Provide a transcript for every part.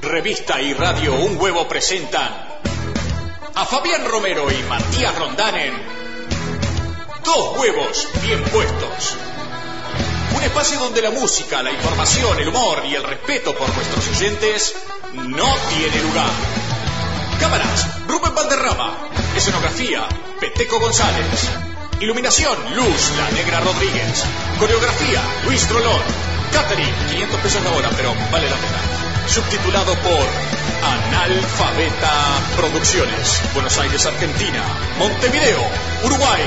Revista y Radio Un Huevo presentan a Fabián Romero y Matías Rondán en Dos Huevos Bien Puestos. Un espacio donde la música, la información, el humor y el respeto por nuestros oyentes no tiene lugar. Cámaras, Rubén Valderrama. Escenografía, Peteco González. Iluminación, Luz, la Negra Rodríguez. Coreografía, Luis Trolón. Catering, 500 pesos la hora, pero vale la pena. Subtitulado por Analfabeta Producciones. Buenos Aires, Argentina. Montevideo, Uruguay.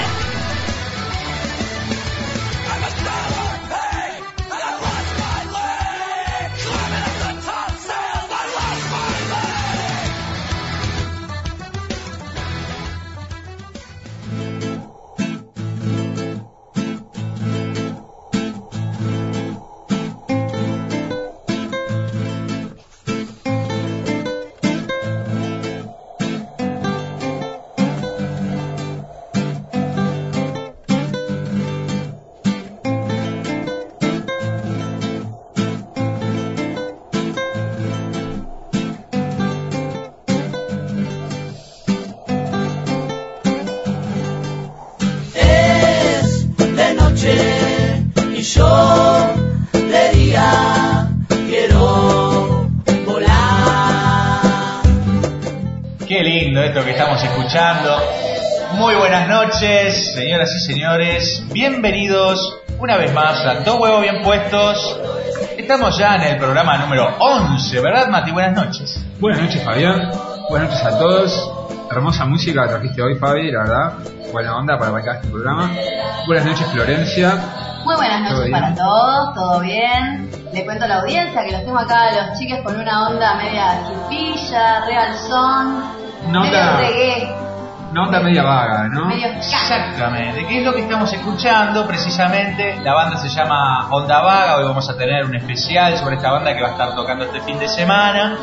Esto que estamos escuchando. Muy buenas noches, señoras y señores. Bienvenidos una vez más a Dos Huevos Bien Puestos. Estamos ya en el programa número 11, ¿verdad, Mati? Buenas noches. Buenas noches, Fabián. Buenas noches a todos. Hermosa música trajiste hoy, Fabi, la verdad. Buena onda para arrancar este programa. Buenas noches, Florencia. Muy buenas noches para todos, todo bien. Le cuento a la audiencia que los tengo acá a los chiques con una onda media hipilla, real son. Medio reggae. Una onda media vaga, ¿no? Exactamente. ¿Qué es lo que estamos escuchando? Precisamente, la banda se llama Onda Vaga. Hoy vamos a tener un especial sobre esta banda que va a estar tocando este fin de semana.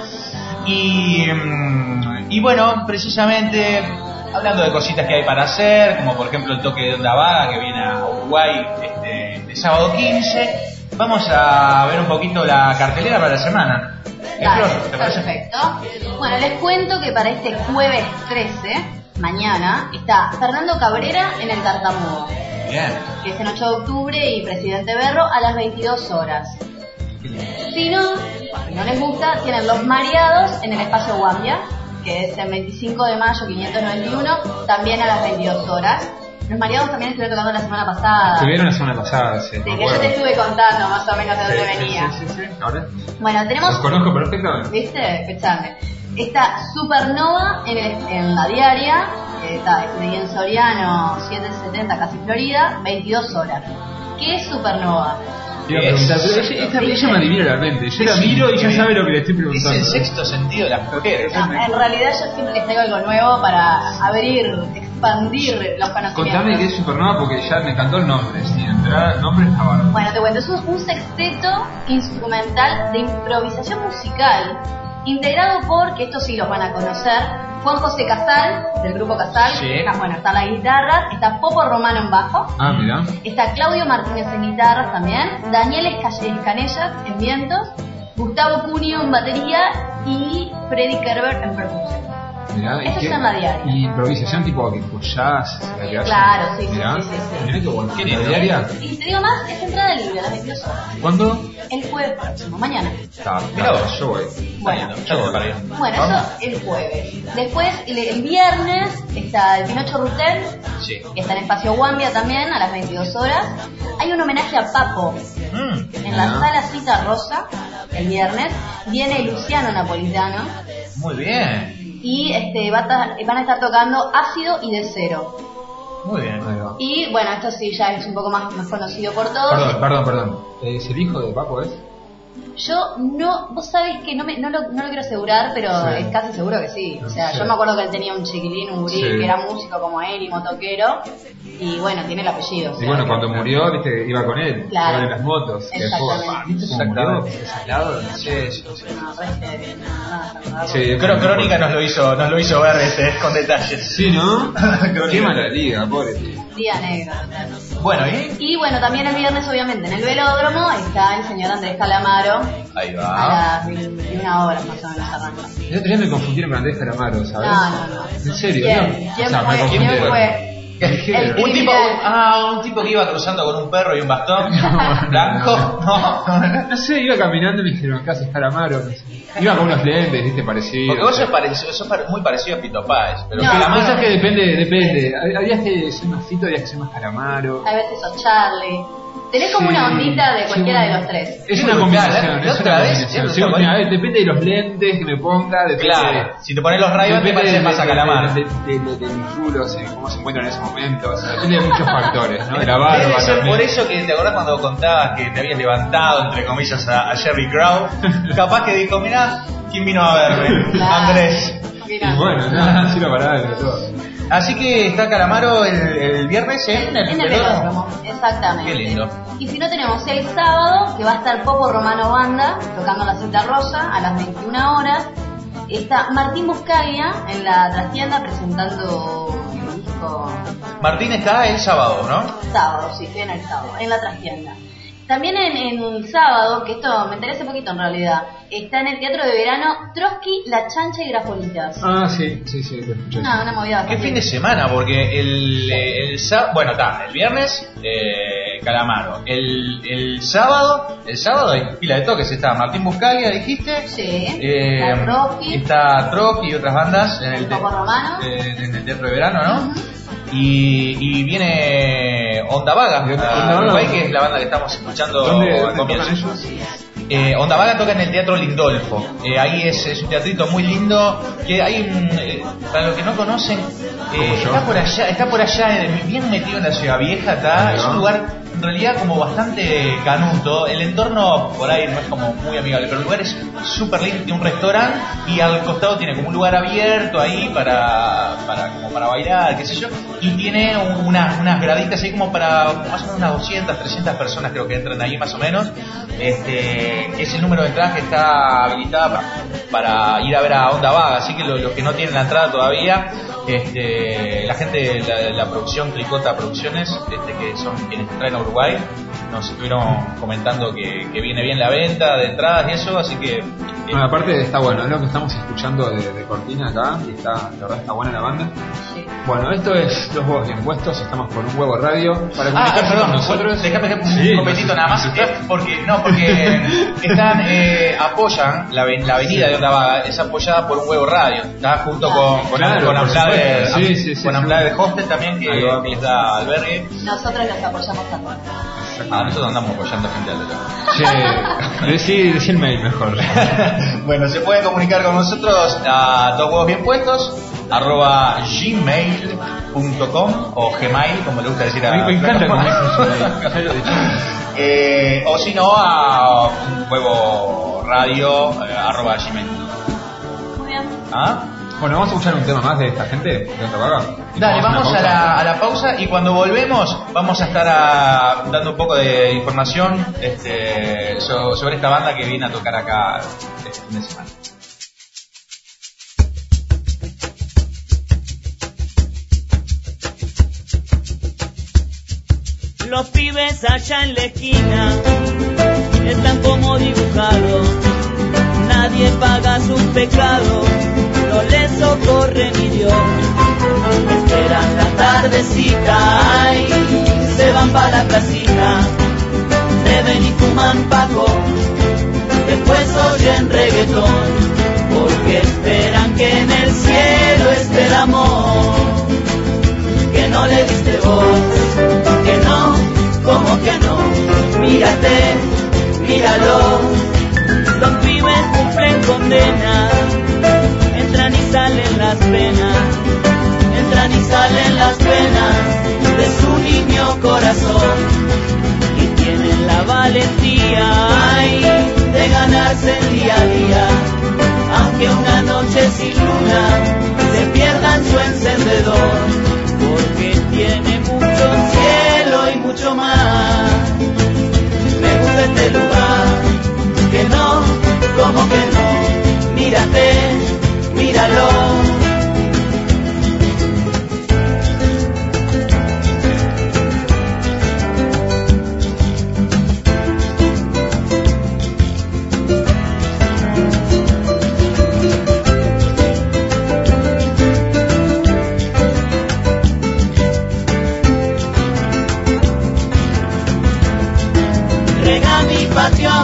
Y bueno, precisamente hablando de cositas que hay para hacer, como por ejemplo el toque de Onda Vaga que viene a Uruguay este sábado 15. Vamos a ver un poquito la cartelera para la semana. Dale, perfecto. Bueno, les cuento que para este jueves 13, mañana, está Fernando Cabrera en el Tartamudo. Bien. Que es en 8 de octubre y Presidente Berro a las 22 horas. Si no les gusta, tienen Los Mareados en el Espacio Guambia, que es el 25 de mayo 591, también a las 22 horas. Los Mareados también estuvieron tocando la semana pasada. Estuvieron la semana pasada, sí. Sí, que yo te estuve contando más o menos de dónde venía. Sí. Ahora. Bueno, tenemos... Los conozco perfectamente. ¿Viste? Escuchame. Está Supernova en la diaria, que está en Soriano 770, casi Florida, 22 horas. ¿Qué es Supernova? Quiero preguntar, pero ella me adivina la mente. Yo la miro y ya sabe lo que le estoy preguntando. Es el sexto sentido de las mujeres. No, en realidad yo siempre les traigo algo nuevo para abrir, expandir los conocimientos. Contame qué es Supernova porque ya me encantó el nombre. Sin entrar, el nombre está bárbaro. Bueno, te cuento, es un sexteto instrumental de improvisación musical integrado por, que estos sí los van a conocer, Juan José Casal, del grupo Casal. Sí. Está la guitarra, está Popo Romano en bajo. Ah, mira. Está Claudio Martínez en guitarras también, Daniel Escanellas en vientos, Gustavo Cunio en batería y Freddy Kerber en percusión. Mirá, esto está en la diaria. Y improvisación tipo jazz. Claro, sí. Mirá, qué bueno. ¿Qué es ¿La diaria? Y te digo más, es entrada libre a las 22 horas. ¿Cuándo? El jueves próximo, mañana. Mirá vos, yo voy. Bueno, ¿Vamos? eso el jueves. Después, el viernes, está el Pinocho Rutel, Sí. que está en Espacio Guambia también, a las 22 horas. Hay un homenaje a Papo en la Sala Cita Rosa, el viernes. Viene Luciano Napolitano. Muy bien. Y van a estar tocando Ácido y De Cero. Muy bien. Y bueno, esto sí ya es un poco más conocido por todos. Perdón. ¿Es el hijo de Papo, es? Yo no, vos sabés que no lo quiero asegurar, pero Sí. es casi seguro que sí. O sea, Sí. yo me acuerdo que él tenía un chiquilín, un gurí, Sí. que era músico como él y motoquero. Y bueno, tiene el apellido. o Y sea, bueno, que- cuando murió, viste, iba con él. Claro. Iba en las motos. Exactamente. ¿Viste cómo murió? Exactamente. Sí. No, nada. Sí, Crónica nos lo hizo ver con detalles. Sí, ¿no? Qué mala liga, pobre tío. día negro. Bueno, ¿y? Y bueno, también el viernes, obviamente, en el velódromo está el señor Andrés Calamaro. Ahí A va. las 21 horas más o menos arranca. El otro día me confundieron con Andrés Calamaro, ¿sabes? No. ¿En serio? ¿Quién? ¿No? ¿Quién O sea, me fue? ¿Quién confundieron. fue? El Un tipo, criminal. un tipo que iba cruzando con un perro y un bastón blanco. No sé, iba caminando y me dijeron, ¿qué haces, Calamaro? No sé. Iba con unos lentes, viste, parecido. Porque vos sos muy parecido a Pito Páez, pero No. La Calamaro. cosa es que depende. Hay días que soy más Fito, hay días que soy más Calamaro. A veces sos Charlie. Tenés como Sí, una ondita de sí, cualquiera bueno. de los tres. Es Qué una brutal, combinación, ¿eh? es Otra una vez, combinación. es Sí, brutal. mira, depende de los lentes que me ponga, depende Claro, si te pones los Ray-Ban te pareces más a Calamaro. de mis rulos, cómo se encuentran en ese momento. O sea, depende de muchos factores, ¿no? De la barba Debe ser también. por eso que te acordás cuando contabas que te habías levantado, entre comillas, a Jerry Crow. Capaz que dijo, mirá, ¿quién vino a verme? Claro. Andrés. Mira. Y bueno, no, sirve para algo todo. Así que está Calamaro el viernes en el En el velódromo, exactamente. Qué lindo. Y si no, tenemos el sábado, que va a estar Popo Romano Banda, tocando la cinta rosa a las 21 horas. Está Martín Buscaglia en la trastienda presentando el disco Martín está el sábado, ¿no? sábado, sí, en el sábado, en la trastienda. También en el sábado, que esto me interesa un poquito en realidad, está en el Teatro de Verano Trotsky, La Chancha y Grafolitas. Ah, sí, te escuché. Una movida Qué bastante- fin de semana, porque el sábado, bueno, está, el viernes, Calamaro. El sábado hay pila de toques, está Martín Buscaglia, dijiste. Sí, Eh, la Trotsky. está Trotsky y otras bandas en el, Popo Romano. en el Teatro de Verano, ¿no? Y viene Onda Vaga, Onda a Vaga. Uruguay, que es la banda que estamos escuchando ¿Dónde al tocan comienzo. ellos? Onda Vaga toca en el Teatro Lindolfo. Ahí es un teatrito muy lindo. Que hay para los que no conocen, yo. está por allá, bien metido en la Ciudad Vieja. Ahí Es va. un lugar en realidad como bastante canuto. El entorno por ahí no es como muy amigable, pero el lugar es súper lindo. Tiene un restaurante y al costado tiene como un lugar abierto ahí para bailar, qué sé yo. Y tiene unas graditas ahí como para más o menos unas 200, 300 personas creo que entran ahí más o menos. Es el número de entradas que está habilitada para ir a ver a Onda Vaga, así que los que no tienen la entrada todavía, la gente de la producción Tricota Producciones, que son quienes traen a Uruguay, nos estuvieron comentando que viene bien la venta de entradas y eso, así que Bueno, aparte está bueno, es lo que estamos escuchando de Cortina acá, y la verdad está buena la banda. Sí. Bueno, esto es Dos Huevos Bien Puestos, estamos por Un Huevo Radio. Para comunicarse con perdón, nosotros. déjame Sí, un momentito nada más, porque están apoyan la avenida de Onda Vaga, es apoyada por Un Huevo Radio, está junto con Claro, con por Amplader, supuesto. Sí, con Amplader de Hostel también Ahí que va. les da albergue. Nosotros los apoyamos a todos. Nosotros andamos apoyando gente al Che, decí el mail mejor. Bueno, se pueden comunicar con nosotros a doshuevosbienpuestos @gmail.com o Gmail, como le gusta decir a Me encanta como ya lo he dicho. o si no a un huevo radio @gmail. Muy bien. ¿Ah? Bueno, vamos a escuchar un tema más de esta gente de Onda Vaga. Dale, vamos una a pausa. la pausa y cuando volvemos vamos a estar dando un poco de información sobre esta banda que viene a tocar acá este fin de semana. Los pibes allá en la esquina están como dibujados. Nadie paga sus pecados, no les socorre ni Dios. Esperan la tardecita, ay, se van pa' la placita. Beben y fuman paco, después oyen reggaetón. Porque esperan que en el cielo esté el amor que no le diste vos. Que no, como que no, mírate, míralo. Los pibes cumplen condena, entran y salen las penas, entran y salen las penas de su niño corazón. Y tienen la valentía, ay, de ganarse el día a día, aunque una noche sin luna se pierdan su encendedor. Porque tiene mucho cielo y mucho mar. Me gusta este lugar, que no, como que no, mírate, míralo.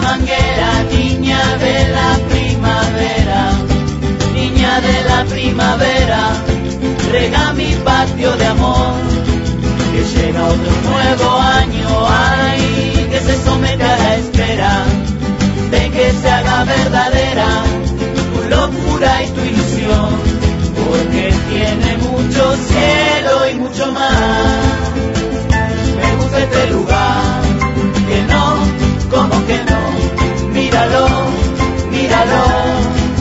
manguera, niña de la primavera, niña de la primavera, rega mi patio de amor, que llega otro nuevo año, ay, que se somete a la espera, de que se haga verdadera tu locura y tu ilusión, porque tiene mucho cielo y mucho mar. Me gusta este lugar, que no, como que no, míralo, míralo.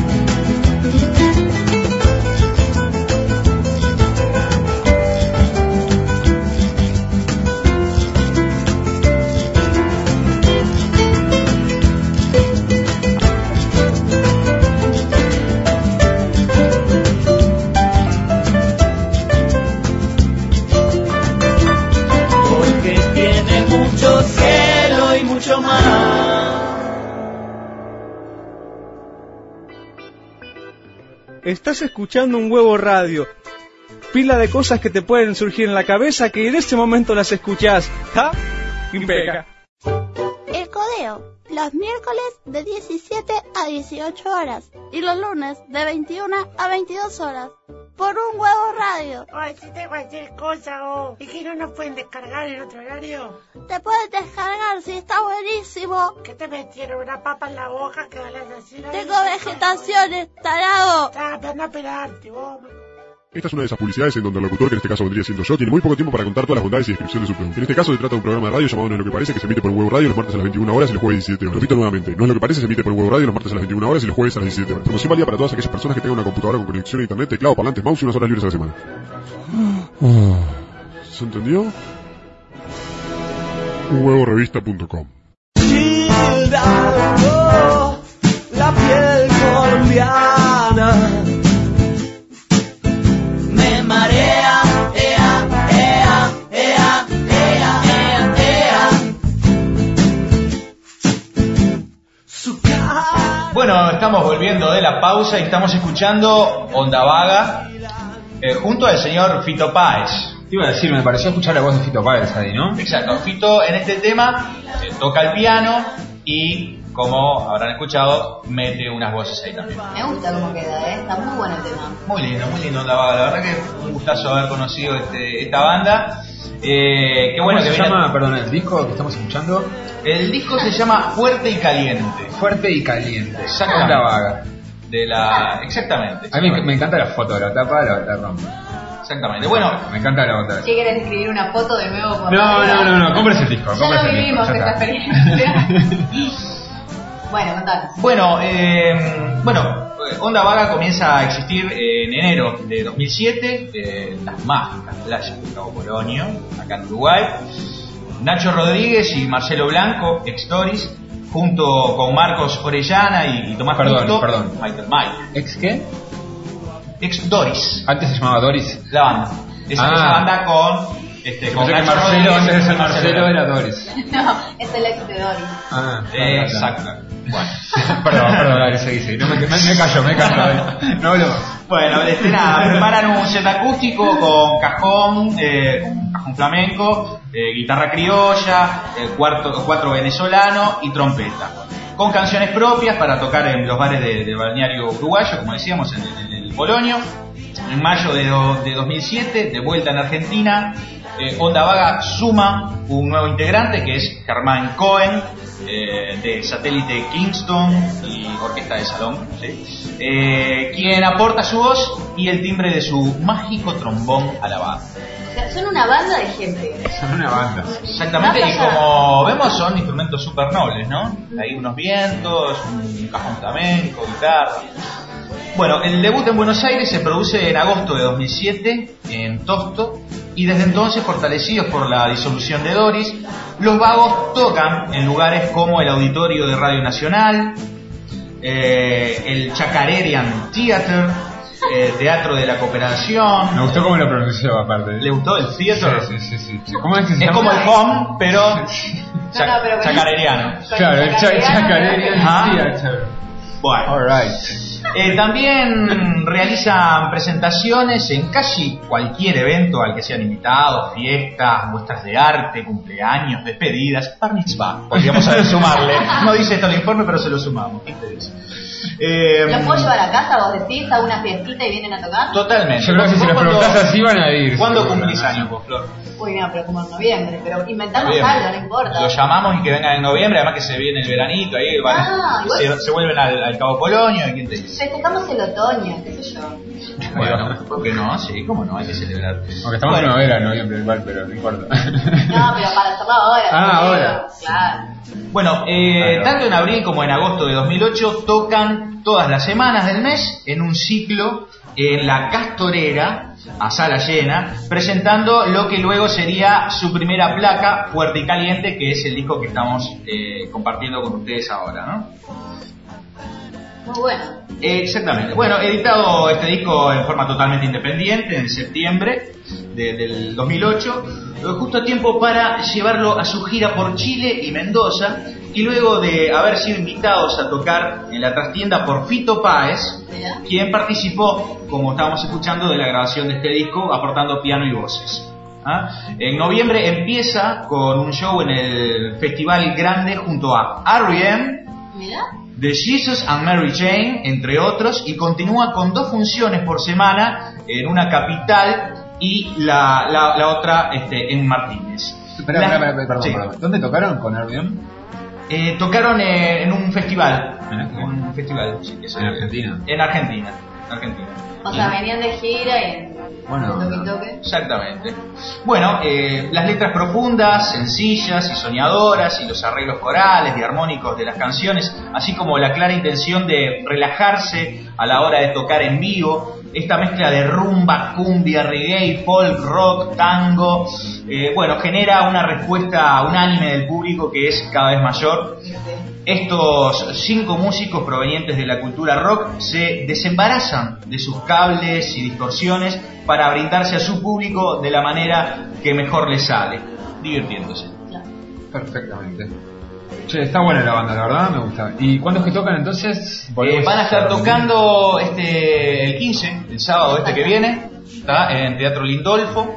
Mucho cielo y mucho más. Estás escuchando Un Huevo Radio. Pila de cosas que te pueden surgir en la cabeza que en este momento las escuchás. ¿Ja? Impecable. El Codeo, los miércoles de 17 a 18 horas y los lunes de 21 a 22 horas. Por Un Huevo Radio. Ay, si te cualquier cosa, oh. ¿Y que no nos pueden descargar en otro horario? Te puedes descargar, si está buenísimo. ¿Qué te metieron? ¿Una papa en la boca que hablas así? Tengo vegetaciones, tarado. Anda a pelarte, vos. Esta es una de esas publicidades en donde el locutor, que en este caso vendría siendo yo, tiene muy poco tiempo para contar todas las bondades y descripción de su producto. En este caso se trata de un programa de radio llamado No es lo que parece, que se emite por Un Huevo Radio los martes a las 21 horas y los jueves a las 17 horas. Repito nuevamente, No es lo que parece, se emite por Un Huevo Radio los martes a las 21 horas y los jueves a las 17 horas. Promoción válida para todas aquellas personas que tengan una computadora con conexión a internet, teclado, parlantes, mouse y unas horas libres a la semana. ¿Se entendió? unhuevorevista.com. La piel colombiana me marea, ea, ea, ea, ea, ea, ea. Bueno, estamos volviendo de la pausa y estamos escuchando Onda Vaga junto al señor Fito Páez. Te iba a decir, me pareció escuchar la voz de Fito Páez ahí, ¿no? Exacto, Fito en este tema toca el piano y, como habrán escuchado, mete unas voces ahí también. Me gusta cómo queda, está muy bueno el tema. Muy lindo Onda Vaga, la verdad que un gustazo haber conocido esta banda. Qué bueno ¿Cómo que se llama, perdón, el disco que estamos escuchando? El disco se llama Fuerte y Caliente. Fuerte y Caliente. Exactamente. Onda Vaga. Exactamente. A mí me encanta la foto, la tapa, la rompe. Exactamente. Bueno, me encanta la bota. ¿Qué querés escribir una foto de nuevo? Por No, compres el disco. Ya lo vivimos esta experiencia. Bueno, contanos. Bueno, Onda Vaga comienza a existir en enero de 2007 en las mágicas playas de Cabo Polonio, acá en Uruguay. Nacho Rodríguez y Marcelo Blanco, ex Doris, junto con Marcos Orellana y Tomás Pinto. Perdón. Mike. ¿Ex qué? Ex Doris. Antes se llamaba Doris. La banda. Esa banda con Nacho Marcelo, Rodríguez, antes de ser Marcelo era Doris. No, es el ex de Doris. Exacto. Bueno. Perdón, dale, seguí. No, me callo. No hablo más. Bueno, preparan un set acústico con cajón flamenco, guitarra criolla, cuatro venezolano y trompeta. Con canciones propias para tocar en los bares de balneario uruguayo, como decíamos, en el Polonio. En mayo de 2007, de vuelta en Argentina, Onda Vaga suma un nuevo integrante que es Germán Cohen, de Satélite Kingston y Orquesta de Salón, ¿sí? Quien aporta su voz y el timbre de su mágico trombón a la banda. O sea, son una banda de gente. Son una banda. Exactamente, y como vemos son instrumentos súper nobles, ¿no? Hay unos vientos, un cajón flamenco, guitarra. Bueno, el debut en Buenos Aires se produce en agosto de 2007 en Tosto, y desde entonces, fortalecidos por la disolución de Doris, los Vagos tocan en lugares como el Auditorio de Radio Nacional, el Chacarerian Theater, Teatro de la Cooperación. Me gustó cómo lo pronunció, aparte. ¿Le gustó el theater? Sí. ¿Cómo es que se llama? Es como el home, pero pero chacareriano. Claro, el Chacarerian Theater. Bueno. También realizan presentaciones en casi cualquier evento al que sean invitados, fiestas, muestras de arte, cumpleaños, despedidas, bar mitzvah. Podríamos sumarle. No dice esto en el informe, pero se lo sumamos. ¿Qué te dice? ¿Los puedo llevar a casa, vos decís, a una fiestita y vienen a tocar? Totalmente. Yo creo que si los preguntás así van a ir. ¿Cuándo cumplís años vos, Flor? Uy, no, pero como en noviembre. Pero inventamos algo, no importa. Los llamamos y que vengan en noviembre, además que se viene el veranito, ahí se vuelven al Cabo Polonio. ¿Quién te dice? Festejamos el otoño, qué sé yo. Bueno, ¿por qué no? Sí, cómo no, hay que celebrar. Aunque estamos en novela en noviembre igual, pero no importa. No, pero para hacerlo ahora. Ahora. Claro. Bueno, tanto en abril como en agosto de 2008 tocan todas las semanas del mes en un ciclo en la Castorera, a sala llena, presentando lo que luego sería su primera placa, Fuerte y Caliente, que es el disco que estamos compartiendo con ustedes ahora, ¿no? Muy bueno. Exactamente. Bueno, editado este disco en forma totalmente independiente en septiembre del 2008, justo a tiempo para llevarlo a su gira por Chile y Mendoza, y luego de haber sido invitados a tocar en la trastienda por Fito Páez, quien participó, como estábamos escuchando, de la grabación de este disco, aportando piano y voces. En noviembre empieza con un show en el Festival Grande junto a R.E.M., The Jesus and Mary Chain, entre otros, y continúa con 2 funciones por semana en una capital y la otra en Martínez. Perdón. ¿Dónde tocaron con R.E.M.? Tocaron en un festival. ¿En Argentina? En Argentina. O sea, venían de gira y toque. Exactamente. Bueno, las letras profundas, sencillas y soñadoras, y los arreglos corales y armónicos de las canciones, así como la clara intención de relajarse a la hora de tocar en vivo, esta mezcla de rumba, cumbia, reggae, folk, rock, tango, genera una respuesta unánime del público que es cada vez mayor. Estos 5 músicos provenientes de la cultura rock se desembarazan de sus cables y distorsiones para brindarse a su público de la manera que mejor les sale, divirtiéndose. Perfectamente. Che, está buena la banda, la verdad, me gusta. ¿Y cuándo es que tocan entonces? Van a estar tocando el 15, el sábado que viene, ¿está? En Teatro Lindolfo.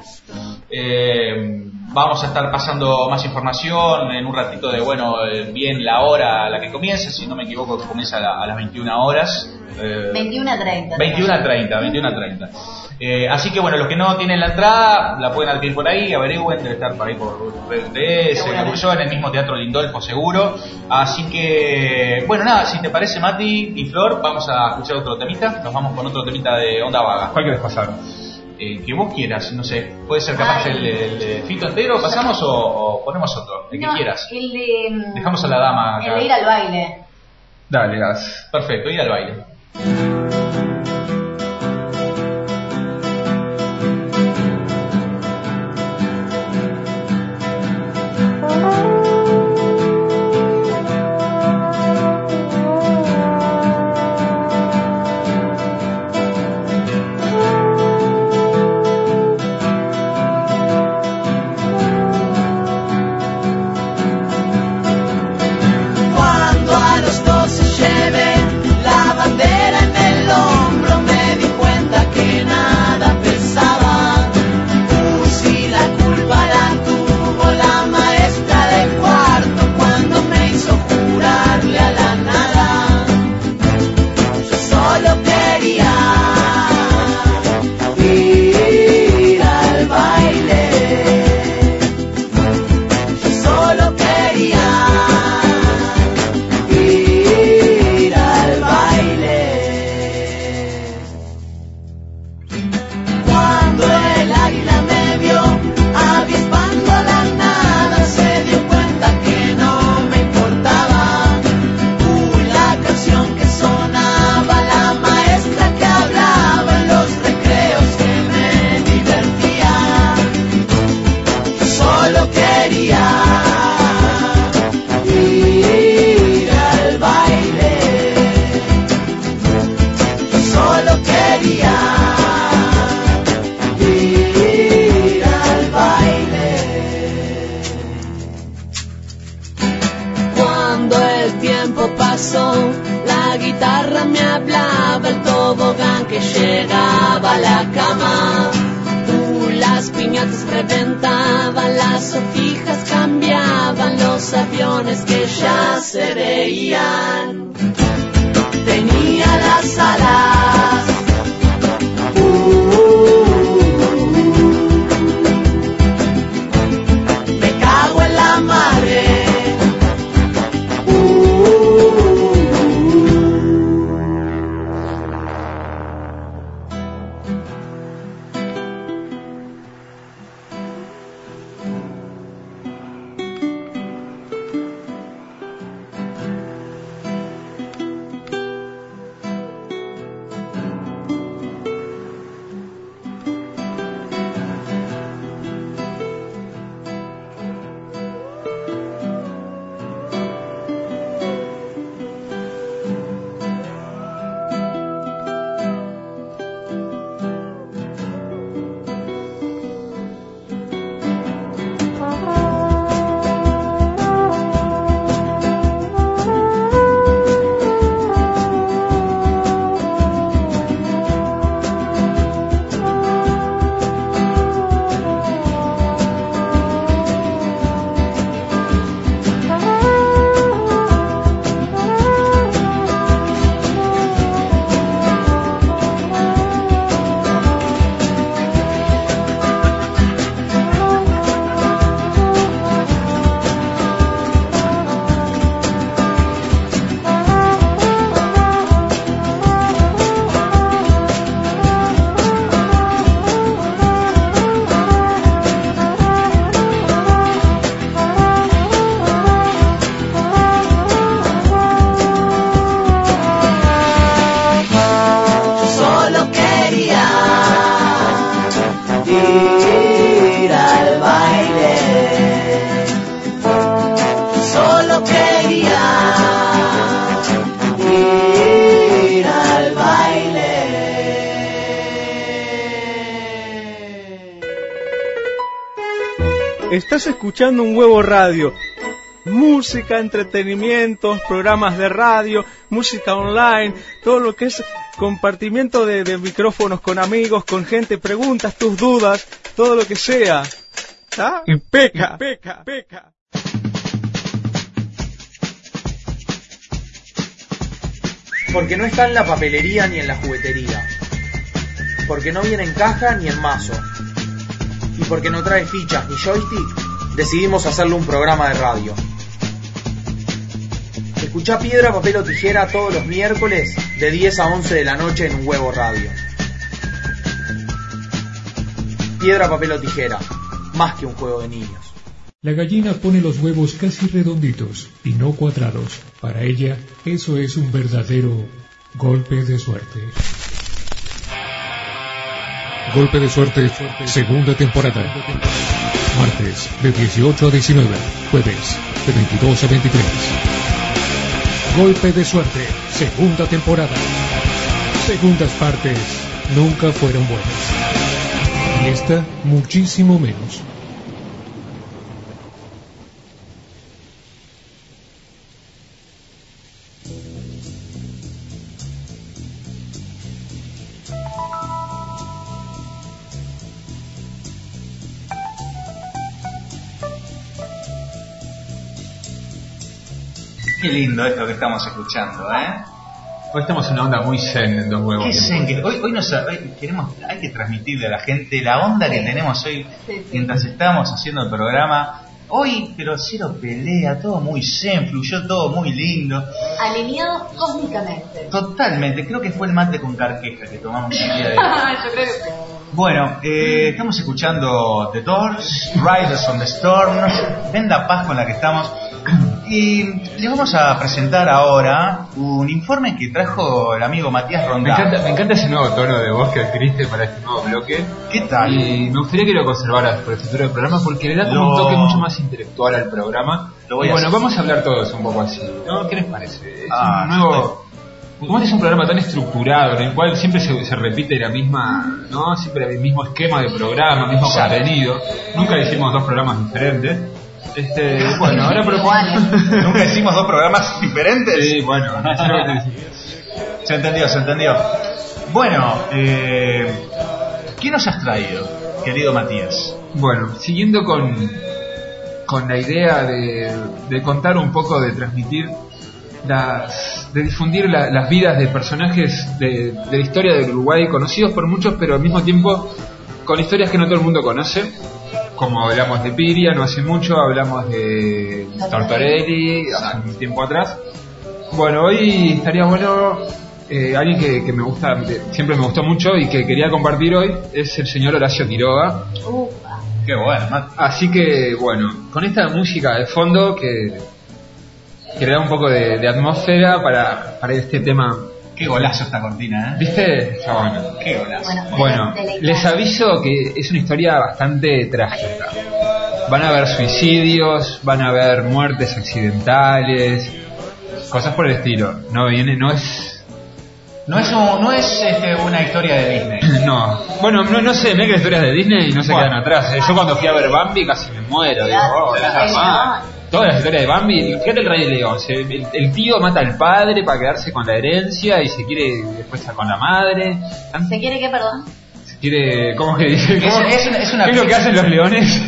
Vamos a estar pasando más información en un ratito de, bien la hora a la que comienza, si no me equivoco, comienza a las 21 horas. 21:30. 21:30. Así que los que no tienen la entrada la pueden adquirir por ahí, averigüen, debe estar por ahí por RTS, en el mismo Teatro Lindolfo seguro. Así que, si te parece, Mati y Flor, vamos a escuchar otro temita. Nos vamos con otro temita de Onda Vaga. ¿Cuál querés pasar? Que vos quieras, no sé, puede ser capaz el de Fito entero, pasamos o ponemos otro, el que quieras. Dejamos a la dama acá. El de ir al baile. Dale, gas. Perfecto, ir al baile. Cuando a los dos se lleven la bandera guitarra me hablaba, el tobogán que llegaba a la cama. Las piñatas reventaban, las sofijas cambiaban, los aviones que ya se veían. Tenía las alas. Me cago en la madre. Estás escuchando Un Huevo Radio. Música, entretenimientos, programas de radio, música online, todo lo que es compartimiento de micrófonos con amigos, con gente, preguntas, tus dudas, todo lo que sea. ¿Ah? Y peca. Porque no está en la papelería ni en la juguetería. Porque no viene en caja ni en mazo. Y porque no trae fichas ni joystick, decidimos hacerle un programa de radio. Escuchá Piedra, Papel o Tijera todos los miércoles de 10 a 11 de la noche en Un Huevo Radio. Piedra, Papel o Tijera, más que un juego de niños. La gallina pone los huevos casi redonditos y no cuadrados. Para ella, eso es un verdadero golpe de suerte. Golpe de suerte, segunda temporada. Martes de 18 a 19, jueves de 22 a 23. Golpe de suerte, segunda temporada. Segundas partes nunca fueron buenas. Y esta, muchísimo menos. Qué lindo es lo que estamos escuchando, ¿eh? Hoy estamos en una onda muy zen en Dos Huevos. ¿Qué zen? Hoy queremos, hay que transmitirle a la gente la onda que tenemos hoy mientras estábamos haciendo el programa. Hoy, pero cero pelea, todo muy zen, fluyó todo muy lindo. Alineados cósmicamente. Totalmente, creo que fue el mate con carqueja que tomamos el día de hoy. Yo creo que sí. Bueno, estamos escuchando The Doors, Riders on the Storm, tremenda paz con la que estamos. Y les vamos a presentar ahora un informe que trajo el amigo Matías Rondán. Me encanta ese nuevo tono de voz que adquiriste para este nuevo bloque. ¿Qué tal? Y me gustaría que lo conservaras por el futuro del programa porque le da como un toque mucho más intelectual al programa. Y bueno, vamos a hablar todos un poco así, ¿no? ¿Qué les parece? Es un nuevo... Como este es un programa tan estructurado, en el cual siempre se repite la misma, ¿no? Siempre el mismo esquema de programa, mismo contenido. Nunca hicimos dos programas diferentes. Bueno, ahora ¿Nunca hicimos dos programas diferentes? Sí, bueno, Se entendió. Bueno, ¿qué nos has traído, querido Matías? Bueno, siguiendo con la idea de contar un poco, de transmitir, de difundir las vidas de personajes de la historia del Uruguay, conocidos por muchos, pero al mismo tiempo con historias que no todo el mundo conoce. Como hablamos de Piria no hace mucho, hablamos de Tortorelli hace un tiempo atrás. Bueno, hoy estaría bueno, alguien que me gusta, siempre me gustó mucho y que quería compartir hoy, es el señor Horacio Quiroga. Qué bueno, Matt. Así que, bueno, con esta música de fondo que le da un poco de atmósfera para este tema. Qué golazo esta cortina, ¿Viste? Está bueno. Qué golazo. Bueno, les aviso que es una historia bastante trágica. Van a haber suicidios, van a haber muertes accidentales, cosas por el estilo. No es una historia de Disney. No. Bueno, no sé, me que las historias de Disney no se quedan atrás. Yo cuando fui a ver Bambi casi me muero. Digo, todas las historias de Bambi, fíjate el Rey León, el tío mata al padre para quedarse con la herencia y se quiere después estar con la madre. ¿Se quiere qué, perdón? Se quiere, ¿cómo que dice? ¿Qué es lo que hacen los leones?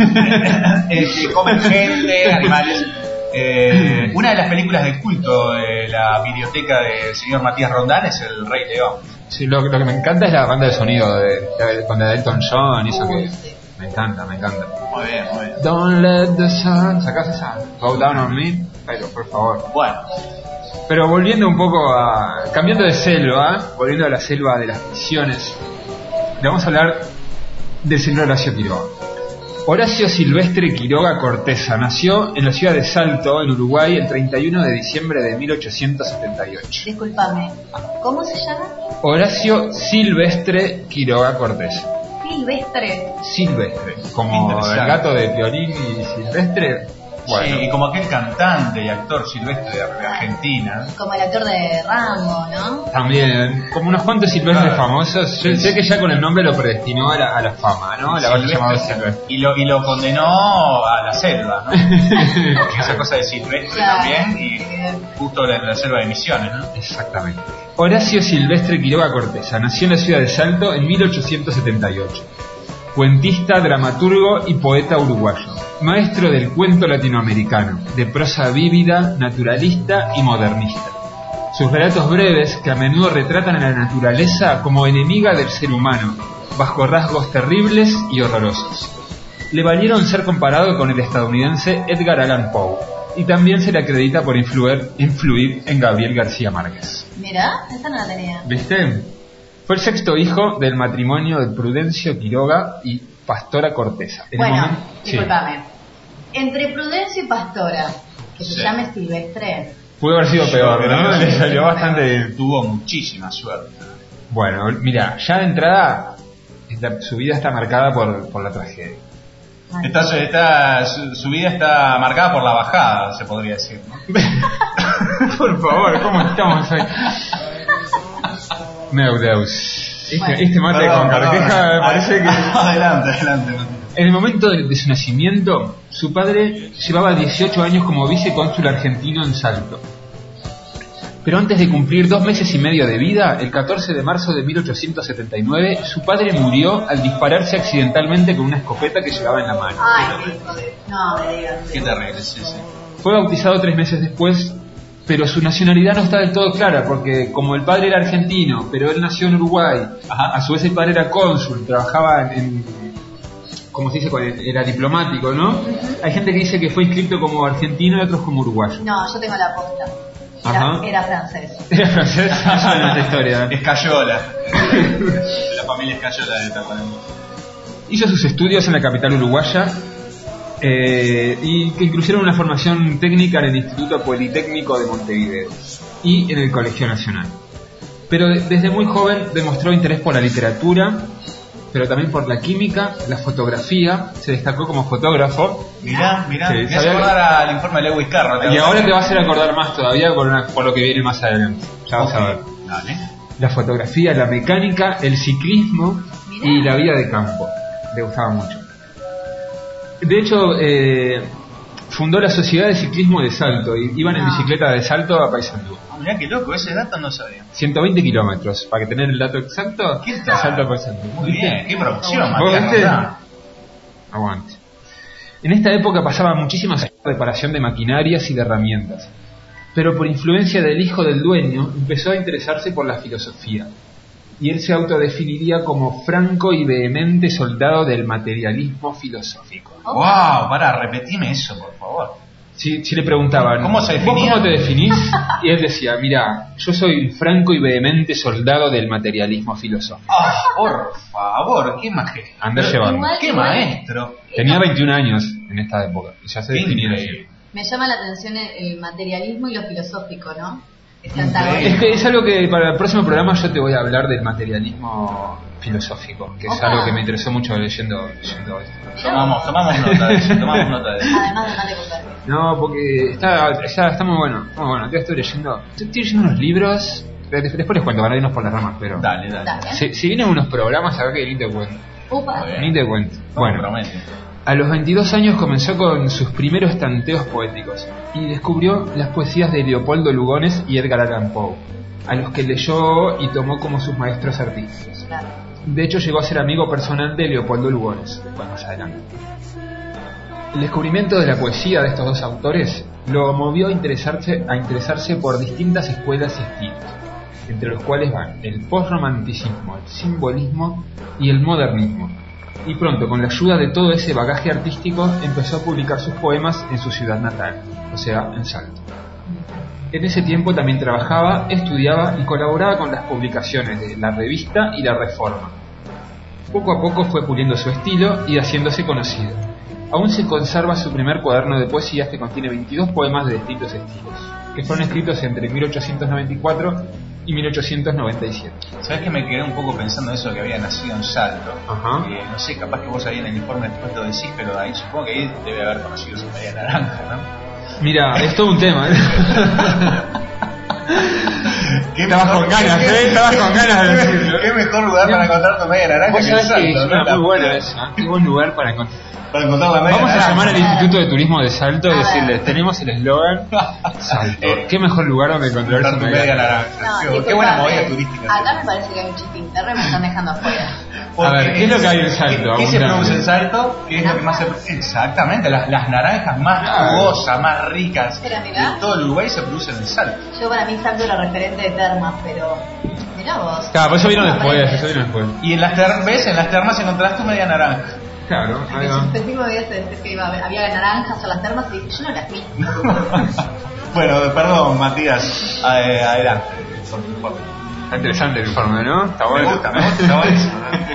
Comen gente, animales. Una de las películas de culto de la biblioteca del señor Matías Rondán es El Rey León. Sí, lo que me encanta es la banda de sonido con de Elton John y eso que... Me encanta. Muy bien. Don't let the sun, ¿sacás esa? Go down on me, pero por favor. Bueno. Pero volviendo un poco cambiando de selva, volviendo a la selva de las visiones, le vamos a hablar del señor Horacio Quiroga. Horacio Silvestre Quiroga Corteza nació en la ciudad de Salto, en Uruguay, el 31 de diciembre de 1878. Disculpame, ¿cómo se llama? Horacio Silvestre Quiroga Corteza. Silvestre, como el gato de Piolín y Silvestre. Bueno. Sí, y como aquel cantante y actor silvestre de Argentina. Como el actor de Rambo, ¿no? También, como unos cuantos silvestres famosos. Yo sé que ya con el nombre lo predestinó a la fama, ¿no? La banda llamada Silvestre. Y lo condenó a la selva, ¿no? Porque esa cosa de Silvestre también, y justo en la selva de Misiones, ¿no? Exactamente. Horacio Silvestre Quiroga Corteza nació en la ciudad de Salto en 1878. Cuentista, dramaturgo y poeta uruguayo. Maestro del cuento latinoamericano, de prosa vívida, naturalista y modernista. Sus relatos breves, que a menudo retratan a la naturaleza como enemiga del ser humano, bajo rasgos terribles y horrorosos, le valieron ser comparado con el estadounidense Edgar Allan Poe, y también se le acredita por influir en Gabriel García Márquez. Mirá, esta no la tenía. ¿Viste? Fue el sexto hijo del matrimonio de Prudencio Quiroga y Pastora Corteza. Disculpame. Entre Prudencio y Pastora, que se llame Silvestre. Pudo haber sido peor, ¿no? Le salió bastante... Tuvo muchísima suerte. Bueno, mira, ya de entrada su vida está marcada por la tragedia. Su vida está marcada por la bajada, se podría decir, ¿no? Por favor, ¿cómo estamos hoy? Meu Deus. Este mate con carqueja me parece que... Adelante. En el momento de su nacimiento, su padre llevaba 18 años como vicecónsul argentino en Salto. Pero antes de cumplir 2 meses y medio de vida, el 14 de marzo de 1879, su padre murió al dispararse accidentalmente con una escopeta que llevaba en la mano. No me digas. Qué terrible, sí. Fue bautizado 3 meses después, pero su nacionalidad no está del todo clara, porque como el padre era argentino, pero él nació en Uruguay, a su vez el padre era cónsul, trabajaba como se dice, era diplomático, ¿no? Hay gente que dice que fue inscrito como argentino y otros como uruguayo. No, yo tengo la posta. Era francés. ¿Era francés? No es la historia. Escayola. La familia Escayola de Tacuarembó. Hizo sus estudios en la capital uruguaya y que incluyeron una formación técnica en el Instituto Politécnico de Montevideo y en el Colegio Nacional. Pero desde muy joven demostró interés por la literatura, pero también por la química, la fotografía. Se destacó como fotógrafo. Mirá, me hace acordar al informe de Lewis Carroll. Y ahora te va a hacer acordar más todavía por lo que viene más adelante. Ya vas a ver. Dale. La fotografía, la mecánica, el ciclismo y la vida de campo. Le gustaba mucho. De hecho, fundó la Sociedad de Ciclismo de Salto y iban en bicicleta de Salto a Paysandú. Mirá qué loco, ese dato no sabía. 120 kilómetros. Para que tener el dato exacto, ¿Qué tal? salto por ciento. Muy bien, qué producción, ¿Vos Matías. viste? ¿Verdad? Aguante. En esta época pasaba muchísimas reparación de maquinarias y de herramientas. Pero por influencia del hijo del dueño, empezó a interesarse por la filosofía. Y él se autodefiniría como franco y vehemente soldado del materialismo filosófico. Wow, repetime eso, por favor. Si le preguntaban, ¿Cómo se ¿vos definía? cómo te definís? Y él decía, mira, yo soy un franco y vehemente soldado del materialismo filosófico. Por favor, qué majestad. Andá llevando. Qué maestro. Tenía 21 años en esta época y ya se definía así. Me llama la atención el materialismo y lo filosófico, ¿no? Es que es algo que para el próximo programa yo te voy a hablar del materialismo filosófico, que es algo que me interesó mucho leyendo esto. Tomamos nota de eso, Además de mate con verde. No, porque está muy bueno, muy bueno. Yo estoy leyendo unos libros, después les cuento, van a irnos por las ramas, pero... Dale. Si vienen unos programas acá que ni te cuento. Ni te cuento. Bueno, a los 22 años comenzó con sus primeros tanteos poéticos y descubrió las poesías de Leopoldo Lugones y Edgar Allan Poe, a los que leyó y tomó como sus maestros artísticos. De hecho, llegó a ser amigo personal de Leopoldo Lugones, más adelante. El descubrimiento de la poesía de estos dos autores lo movió a interesarse por distintas escuelas y estilos, entre los cuales van el postromanticismo, el simbolismo y el modernismo. Y pronto, con la ayuda de todo ese bagaje artístico, empezó a publicar sus poemas en su ciudad natal, o sea, en Salto. En ese tiempo también trabajaba, estudiaba y colaboraba con las publicaciones de La Revista y La Reforma. Poco a poco fue puliendo su estilo y haciéndose conocido. Aún se conserva su primer cuaderno de poesías que contiene 22 poemas de distintos estilos, que fueron escritos entre 1894 y 1897. ¿Sabes que me quedé un poco pensando eso que había nacido en Salto? Ajá. No sé, capaz que vos ahí en el informe después lo decís, pero ahí supongo que ahí debe haber conocido su media naranja, ¿no? Mira, es todo un tema, ¿eh? Estabas con ganas, Estabas con ganas de decirlo. Qué mejor lugar para encontrar tu media naranja que el Salto, ¿no? Muy bueno eso, qué buen lugar para encontrar la media Vamos naranja. a llamar al Instituto de Turismo de Salto y decirles, tenemos el eslogan Salto. ¿Qué mejor lugar donde encontrar tu media naranja? Qué buena movida turística. Acá me parece que hay un chiste interno y me están dejando afuera. A ver, ¿qué es lo que hay en Salto? ¿Qué se produce en Salto? ¿Qué es lo que más se... Exactamente, las naranjas más jugosas, más ricas Pero de todo el Uruguay se producen en Salto. Yo para mí Salto era referente de termas, pero mirá vos. Claro, pues eso vino después, Y en las termas encontrás tu media naranja. Claro, ahí va. Pensé que me ibas a decir que había naranjas en las termas y dije, yo no las vi. Bueno, perdón, Matías, adelante. Está interesante el informe, ¿no? Está bueno. Me gusta, está buenísimo.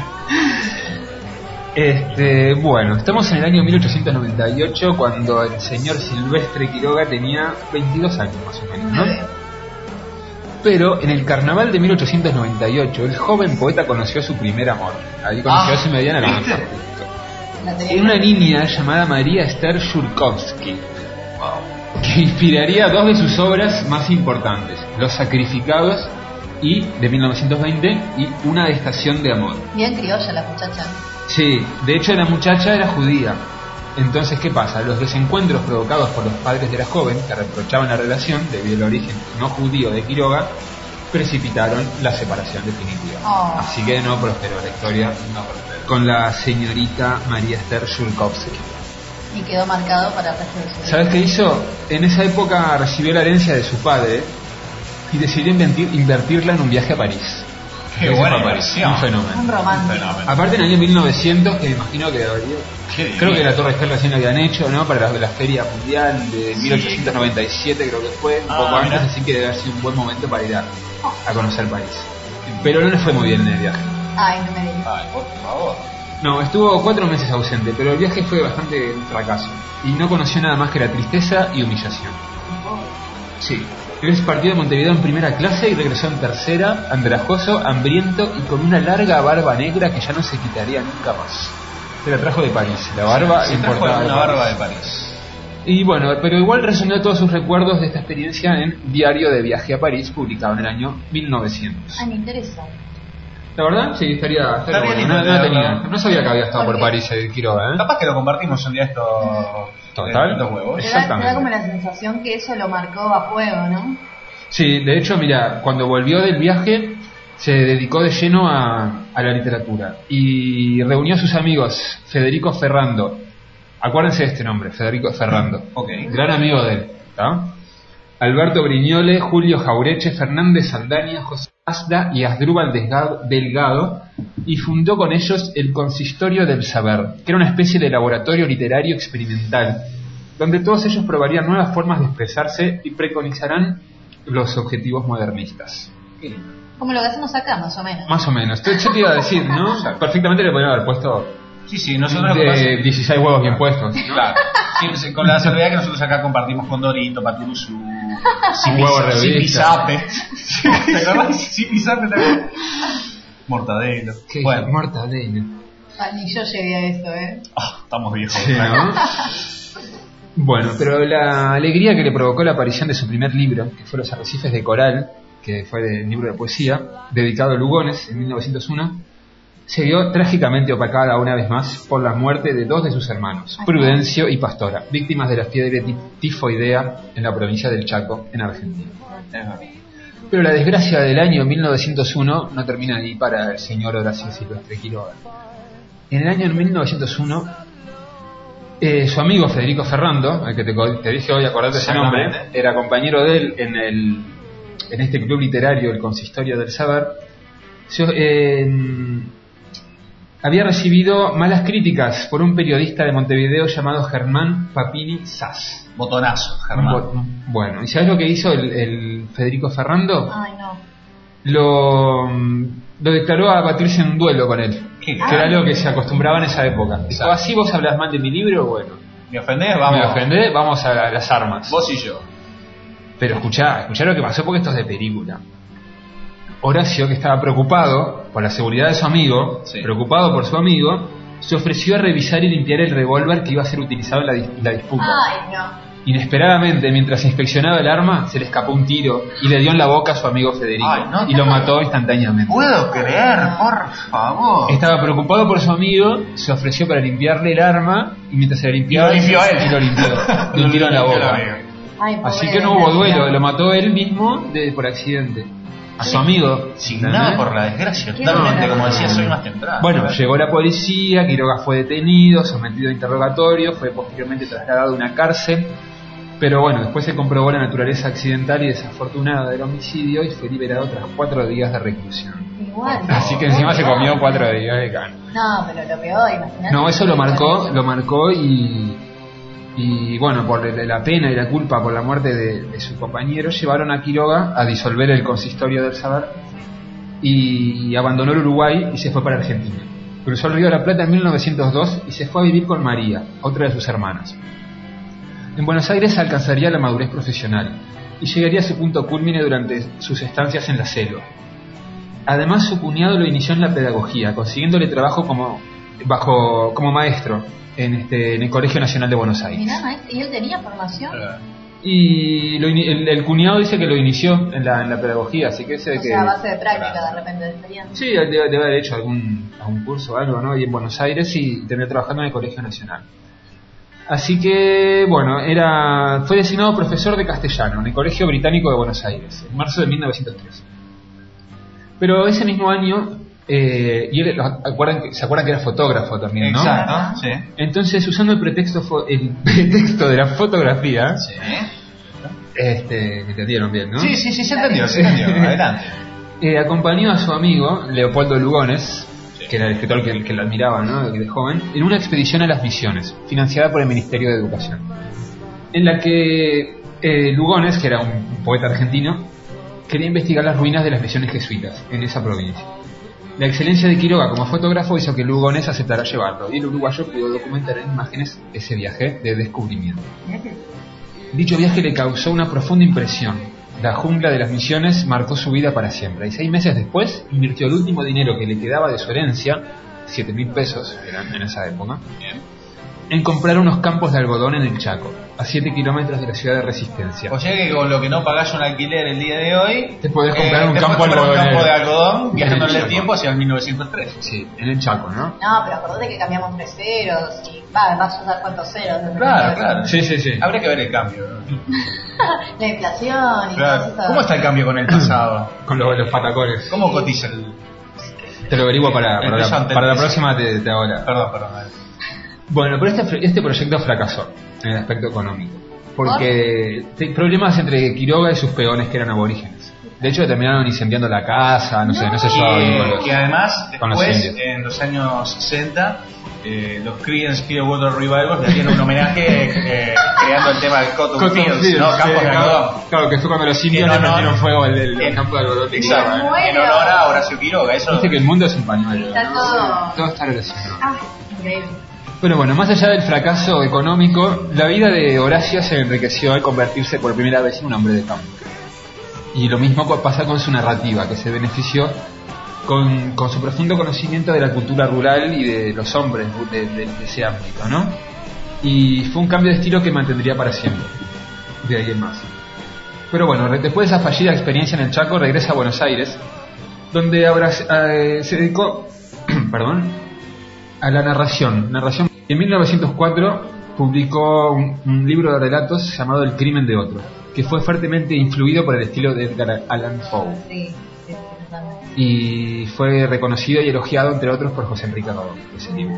Bueno, estamos en el año 1898 cuando el señor Silvestre Quiroga tenía 22 años más o menos, ¿no? Pero en el carnaval de 1898 el joven poeta conoció a su primer amor. Ahí conoció a su media naranja. Era una niña llamada María Esther Shurkovsky, que inspiraría dos de sus obras más importantes, Los Sacrificados y de 1920 y Una Estación de Amor. Bien criolla la muchacha. Sí, de hecho la muchacha era judía. Entonces, ¿qué pasa? Los desencuentros provocados por los padres de la joven, que reprochaban la relación debido al origen no judío de Quiroga, precipitaron la separación definitiva. Así que no prosperó la historia con la señorita María Esther Shurkovsky. Y quedó marcado para el resto de su vida. ¿Sabes qué hizo? En esa época recibió la herencia de su padre y decidió invertirla en un viaje a París. Qué buena inversión. Un fenómeno. Un romántico. Aparte en el año 1900, que me imagino que creo que la Torre Eiffel recién lo habían hecho, ¿no? Para la Feria Mundial de 1897 creo que fue, un poco antes, así que debe haber sido un buen momento para ir a conocer París. Pero no le fue muy bien en el viaje. Ay, no me digas. Ay, por favor. No, estuvo 4 meses ausente, pero el viaje fue bastante un fracaso. Y no conoció nada más que la tristeza y humillación. Sí. Él partió de Montevideo en primera clase y regresó en tercera, andrajoso, hambriento y con una larga barba negra que ya no se quitaría nunca más. Se la trajo de París, la barba importada. Una barba de París. Y bueno, pero igual resumió todos sus recuerdos de esta experiencia en Diario de Viaje a París, publicado en el año 1900. Ay, me interesa. ¿La verdad? Sí, estaría bien. Bueno. No sabía que había estado por París el Quiroga, ¿eh? Capaz que lo compartimos un día estos Total. huevos. Te da como la sensación que eso lo marcó a fuego, ¿no? Sí, de hecho, mira, cuando volvió del viaje se dedicó de lleno a la literatura y reunió a sus amigos Federico Ferrando. Acuérdense de este nombre, Federico Ferrando. Gran amigo de él, ¿tá? Alberto Brignole, Julio Jaureche, Fernández Saldaña, José Asda y Asdrúbal Delgado, y fundó con ellos el Consistorio del Saber, que era una especie de laboratorio literario experimental, donde todos ellos probarían nuevas formas de expresarse y preconizarán los objetivos modernistas. Como lo que hacemos acá, más o menos. Más o menos. Yo te iba a decir, ¿no? Perfectamente le podrían haber puesto... Sí, nosotros de 16 huevos bien puestos, ¿no? Claro. Sí, con la salvedad que nosotros acá compartimos con Dorito, Paturuzú, Zipizape. ¿Te acordás? Zipizape también. Mortadelo. Bueno, Mortadelo. Ni yo llegué a eso, estamos viejos. Sí, ¿no? Bueno, pero la alegría que le provocó la aparición de su primer libro, que fue Los Arrecifes de Coral, que fue el libro de poesía, dedicado a Lugones en 1901, se vio trágicamente opacada una vez más por la muerte de dos de sus hermanos, Prudencio y Pastora, víctimas de la fiebre tifoidea en la provincia del Chaco, en Argentina. Pero la desgracia del año 1901 no termina ahí para el señor Horacio Silvestre Quiroga. En el año 1901, su amigo Federico Ferrando, al que te dije hoy, acordate ese nombre, era compañero de él en este club literario, el Consistorio del Saber. Había recibido malas críticas por un periodista de Montevideo llamado Germán Papini Sass. Botonazo, Germán. Bueno, ¿y sabes lo que hizo el Federico Ferrando? Ay, no. Lo declaró a batirse en un duelo con él, que era algo que se acostumbraba en esa época. Dijo, así vos hablas mal de mi libro, bueno. ¿Me ofendés? Vamos a las armas. Vos y yo. Pero escuchá lo que pasó, porque esto es de película. Horacio, que estaba preocupado por la seguridad de su amigo, se ofreció a revisar y limpiar el revólver que iba a ser utilizado en la disputa. Ay, no. Inesperadamente, mientras inspeccionaba el arma, se le escapó un tiro y le dio en la boca a su amigo Federico. Ay, no, y lo mató instantáneamente. ¿Puedo creer? Por favor. Estaba preocupado por su amigo, se ofreció para limpiarle el arma y mientras se le limpiaba, lo limpió a él. Y lo limpió. Le tiró en la boca. Ay, así que no hubo duelo, lo mató él mismo por accidente. A su amigo. Sin nada por la desgracia, totalmente, como decía, soy más temprano. Bueno, llegó la policía, Quiroga fue detenido, sometido a interrogatorio, fue posteriormente trasladado a una cárcel, pero bueno, después se comprobó la naturaleza accidental y desafortunada del homicidio y fue liberado tras 4 días de reclusión. Igual. Así que encima se comió 4 días de cana. No, pero lo peor, imagínate. No, eso lo marcó y bueno, por la pena y la culpa por la muerte de su compañero, llevaron a Quiroga a disolver el Consistorio del Saber y abandonó el Uruguay y se fue para Argentina. Cruzó el Río de la Plata en 1902 y se fue a vivir con María, otra de sus hermanas. En Buenos Aires alcanzaría la madurez profesional y llegaría a su punto cúlmine durante sus estancias en la selva. Además, su cuñado lo inició en la pedagogía, consiguiéndole trabajo como maestro en el Colegio Nacional de Buenos Aires. Mirá, ¿y él tenía formación? Y el cuñado dice que lo inició en la pedagogía, así que a base de práctica, de repente, de experiencia. Sí, debe haber hecho algún curso o algo, ¿no? Y en Buenos Aires y terminó trabajando en el Colegio Nacional. Así que, bueno, fue designado profesor de castellano en el Colegio Británico de Buenos Aires, en marzo de 1903. Pero ese mismo año, y él, ¿se acuerdan que era fotógrafo también, no? Exacto, sí. Entonces, usando el pretexto de la fotografía, sí. ¿Me entendieron bien, no? Sí, se entendió, adelante. Acompañó a su amigo, Leopoldo Lugones, que era el escritor que lo admiraba, ¿no?, de joven, en una expedición a las Misiones, financiada por el Ministerio de Educación, en la que Lugones, que era un poeta argentino, quería investigar las ruinas de las misiones jesuitas en esa provincia. La excelencia de Quiroga como fotógrafo hizo que Lugones aceptara llevarlo, y el uruguayo pudo documentar en imágenes ese viaje de descubrimiento. Dicho viaje le causó una profunda impresión. La jungla de las Misiones marcó su vida para siempre, y 6 meses después invirtió el último dinero que le quedaba de su herencia, 7.000 pesos eran en esa época, en comprar unos campos de algodón en el Chaco, a 7 kilómetros de la ciudad de Resistencia. O sea que con lo que no pagás un alquiler el día de hoy, te podés comprar un campo de algodón viajando en el tiempo hacia el 1903. Sí, en el Chaco, ¿no? No, pero acordate que cambiamos 3 ceros y vas a usar cuántos ceros. Claro. Sí. Habría que ver el cambio, ¿no? La inflación y claro. todo eso. ¿Cómo está el cambio con el pasado? Con los patacones. ¿Cómo cotiza el...? Te lo averiguo para la próxima te ahora. Perdón. Bueno, pero este proyecto fracasó en el aspecto económico. Porque problemas entre Quiroga y sus peones que eran aborígenes. De hecho, terminaron incendiando la casa, no sé yo. Y además, después, en los años 60, los Creedence Clearwater Revival le dieron un homenaje creando el tema del Cotton Fields, ¿no? Campos de algodón. Claro, que fue cuando los indios le metieron fuego el campo de algodón. Exacto, en honor a Horacio Quiroga. Viste que el mundo es un pañuelo. Está todo está relacionado. Increíble. Pero bueno, más allá del fracaso económico, la vida de Horacio se enriqueció al convertirse por primera vez en un hombre de campo. Y lo mismo pasa con su narrativa, que se benefició con su profundo conocimiento de la cultura rural y de los hombres de ese ámbito, ¿no? Y fue un cambio de estilo que mantendría para siempre, de ahí en más. Pero bueno, después de esa fallida experiencia en el Chaco, regresa a Buenos Aires, donde ahora se dedicó a la narración. En 1904 publicó un libro de relatos llamado El crimen de otro, que fue fuertemente influido por el estilo de Edgar Allan Poe. Sí. Y fue reconocido y elogiado, entre otros, por José Enrique Rodó, ese libro.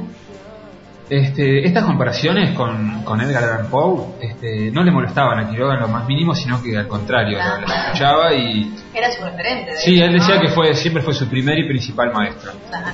Estas comparaciones con Edgar Allan Poe no le molestaban a Quiroga en lo más mínimo, sino que al contrario, lo escuchaba y... Era su referente. Sí, él decía que siempre fue su primer y principal maestro. Ajá.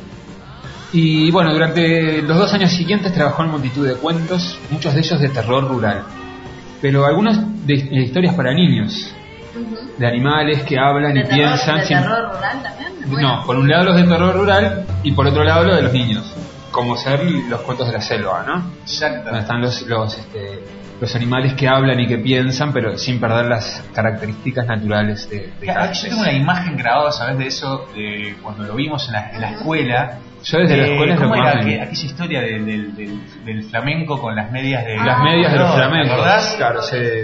Y bueno, durante los 2 años siguientes trabajó en multitud de cuentos, muchos de ellos de terror rural, pero algunos de historias para niños, de animales que hablan y piensan. ¿De terror rural también? No, por un lado los de terror rural y por otro lado los de los niños, como ser los cuentos de la selva, ¿no? Exacto. Donde están los animales que hablan y que piensan, pero sin perder las características naturales de cada Yo tengo una imagen grabada, ¿sabes? De eso, de cuando lo vimos en la escuela. Yo desde la escuela ¿cómo era aquella historia del flamenco con las medias de... Las medias de los flamencos, ¿verdad? claro,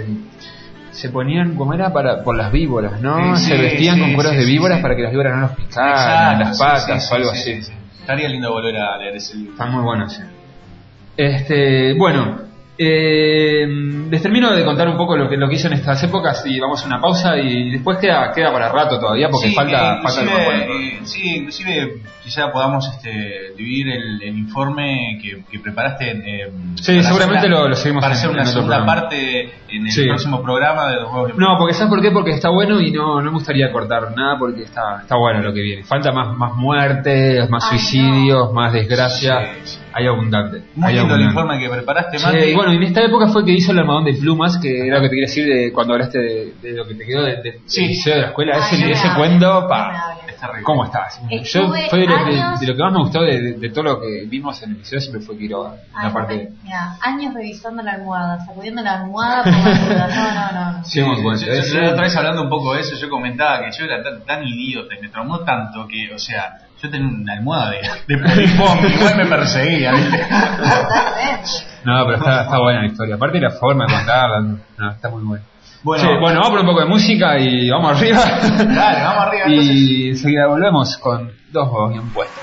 se ponían, como era, por las víboras, ¿no? Sí, se vestían con cueros de víboras sí. para que las víboras no los picaran, las patas o algo así. Sí. Estaría lindo volver a leer ese libro. Está muy bueno, sí. Bueno, les termino de contar un poco lo que hizo en estas épocas y vamos a una pausa y después queda para rato todavía porque falta algo bueno. Sí, inclusive quizá podamos dividir el informe que preparaste sí, seguramente lo seguimos para hacer una segunda programa. Parte en el próximo programa de Dos Huevos Bien Puestos. No, porque ¿sabes por qué? Porque está bueno y no me gustaría cortar nada porque está bueno lo que viene. Falta más muertes, más suicidios, más desgracia. Sí. Hay abundante. Muy lindo el informe que preparaste, Mati. Y bueno, en esta época fue que hizo el almohadón de plumas, que era lo que te quería decir de cuando hablaste de lo que te quedó del liceo de la escuela. Ese cuento, ¿cómo estás? Fue de lo que más me gustó de todo lo que vimos en el liceo, siempre fue Quiroga. Años revisando la almohada, sacudiendo la almohada por la no. Sí, muy bueno. Yo la otra vez hablando un poco de eso, yo comentaba que yo era tan idiota y me traumó tanto que, o sea, yo tenía una almohada de polifón, igual me perseguía, ¿viste? No, pero está buena la historia. Aparte de la forma de contarla, está muy buena. Bueno, vamos a poner un poco de música y vamos arriba. Dale, vamos arriba. Y enseguida volvemos con Dos Huevos Bien Puestos.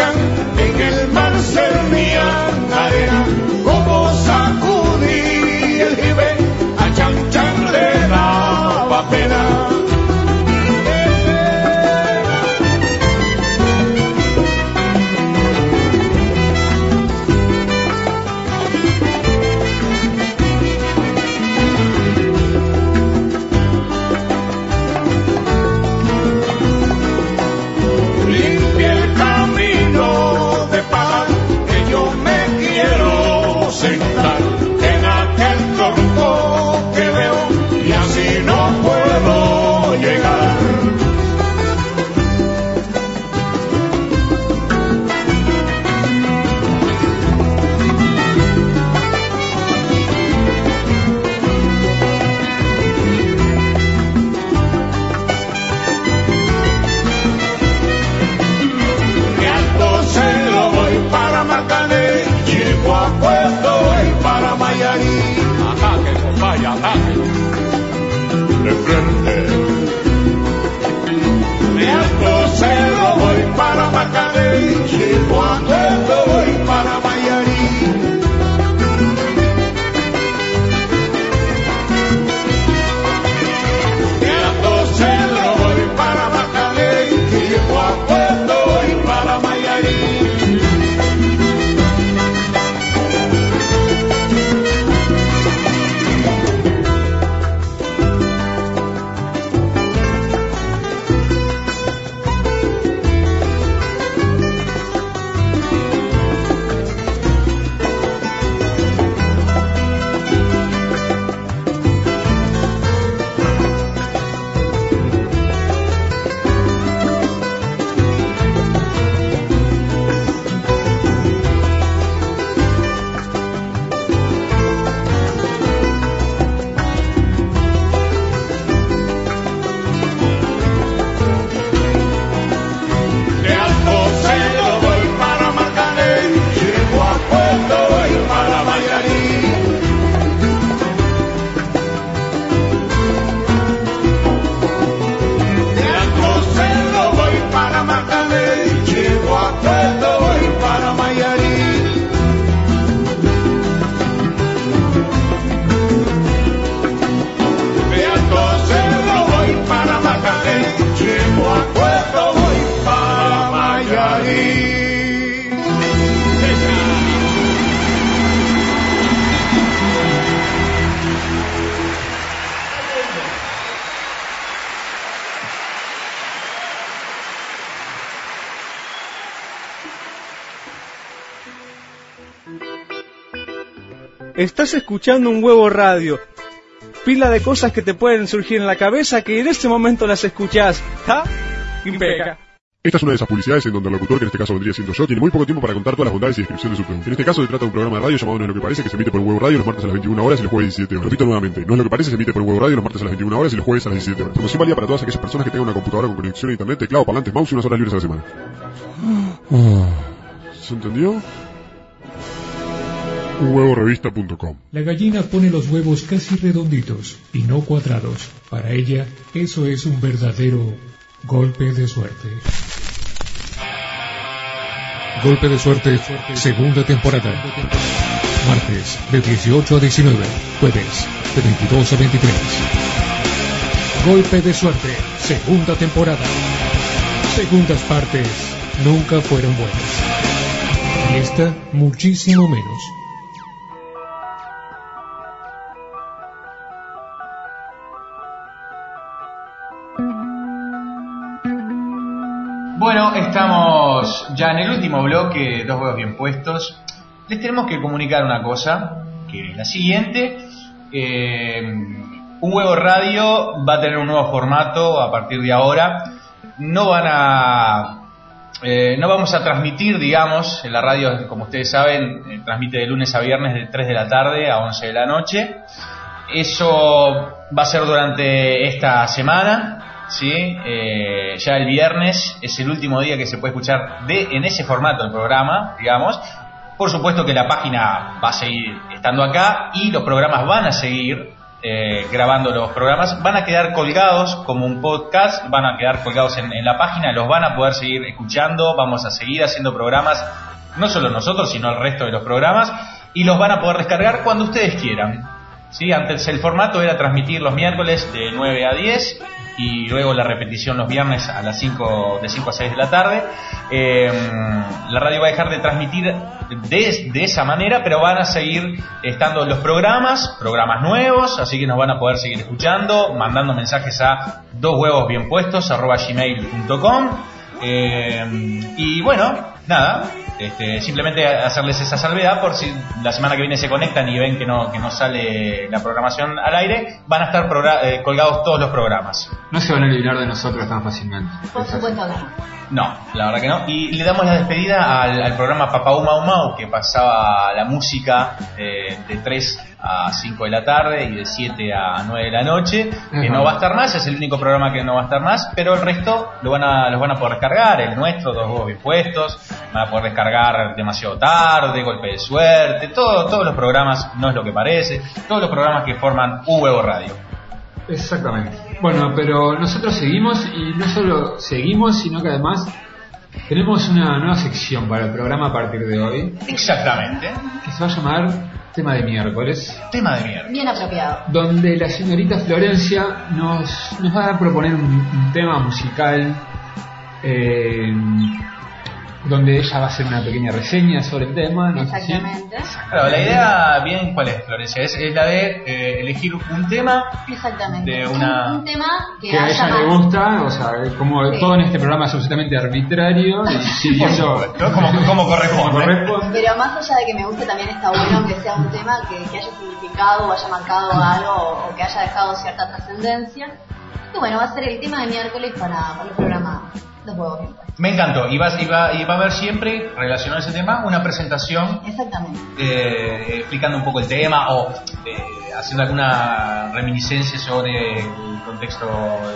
chan, en el mar servían arena, como sacudí el jibe, a chan chan le daba pena. Sentar en aquel tronco que veo y así no puedo llegar. De Alto Cedro voy para Marcané, llego a Puerto para Mayarí, ataque, compadre, ataque. De frente. De Alto Cedro voy para Macané, llego a Puerto, voy para Mayarí. De Alto Cedro voy para Macané, llego a Puerto, voy para Mayarí. Estás escuchando Un Huevo Radio. Pila de cosas que te pueden surgir en la cabeza que en ese momento las escuchás. ¿Está? Impecable. Esta es una de esas publicidades en donde el locutor, que en este caso vendría siendo yo, tiene muy poco tiempo para contar todas las bondades y descripción de su producto. En este caso se trata de un programa de radio llamado No es lo que parece, que se emite por Huevo Radio los martes a las 21 horas y los jueves a las 17 horas. Repito nuevamente, No es lo que parece, se emite por Huevo Radio los martes a las 21 horas y los jueves a las 17 horas. Promoción válida para todas aquellas personas que tengan una computadora con conexión a internet, teclado, parlantes, mouse y unas horas libres a la semana. ¿Se entendió? Huevorevista.com. La gallina pone los huevos casi redonditos y no cuadrados. Para ella, eso es un verdadero golpe de suerte. Golpe de suerte, segunda temporada. Martes de 18 a 19, jueves de 22 a 23. Golpe de suerte, segunda temporada. Segundas partes nunca fueron buenas. Y esta, muchísimo menos. Bueno, estamos ya en el último bloque, Dos Huevos Bien Puestos. Les tenemos que comunicar una cosa, que es la siguiente. Un Huevo Radio va a tener un nuevo formato a partir de ahora. No vamos a transmitir, digamos, en la radio, como ustedes saben, transmite de lunes a viernes de 3 de la tarde a 11 de la noche. Eso va a ser durante esta semana. ¿Sí? Ya el viernes es el último día que se puede escuchar en ese formato el programa, digamos. Por supuesto que la página va a seguir estando acá y los programas van a seguir grabando los programas. Van a quedar colgados como un podcast, van a quedar colgados en la página, los van a poder seguir escuchando. Vamos a seguir haciendo programas, no solo nosotros, sino el resto de los programas, y los van a poder descargar cuando ustedes quieran. ¿Sí? Antes el formato era transmitir los miércoles de 9 a 10 y luego la repetición los viernes a las 5, de 5 a 6 de la tarde. La radio va a dejar de transmitir de esa manera, pero van a seguir estando los programas nuevos, así que nos van a poder seguir escuchando, mandando mensajes a doshuevosbienpuestos@gmail.com. Y bueno, nada, simplemente hacerles esa salvedad por si la semana que viene se conectan y ven que no sale la programación al aire, van a estar colgados todos los programas. No se van a eliminar de nosotros tan fácilmente. Por supuesto no. No, la verdad que no. Y le damos la despedida al programa Papau Mau Mau, que pasaba la música de 3 a 5 de la tarde y de 7 a 9 de la noche, que no va a estar más, es el único programa que no va a estar más, pero el resto los van a poder descargar, el nuestro, Dos Huevos Bien Puestos, van a poder descargar Demasiado Tarde, Golpe de Suerte, todos los programas, No es lo que parece, todos los programas que forman Un Huevo Radio. Exactamente. Bueno, pero nosotros seguimos, y no solo seguimos, sino que además tenemos una nueva sección para el programa a partir de hoy. Exactamente. Que se va a llamar Tema de Miércoles. Tema de miércoles. Bien apropiado. Donde la señorita Florencia nos va a proponer un tema musical, donde ella va a hacer una pequeña reseña sobre el tema, ¿no? Exactamente. Claro, la idea, bien, ¿cuál es, Florencia? Es la de elegir un tema. Exactamente. De un tema que a ella le gusta, o sea, como sí. Todo en este programa es absolutamente arbitrario, y si eso como corresponde. Pero más allá de que me guste, también está bueno que sea un tema que haya significado o haya marcado algo o que haya dejado cierta trascendencia. Y bueno, va a ser el tema de miércoles para el programa Dos Huevos Bien Puestos. Me encantó. Y va a haber siempre, relacionado a ese tema, una presentación. Exactamente. Explicando un poco el tema o haciendo alguna reminiscencia sobre el contexto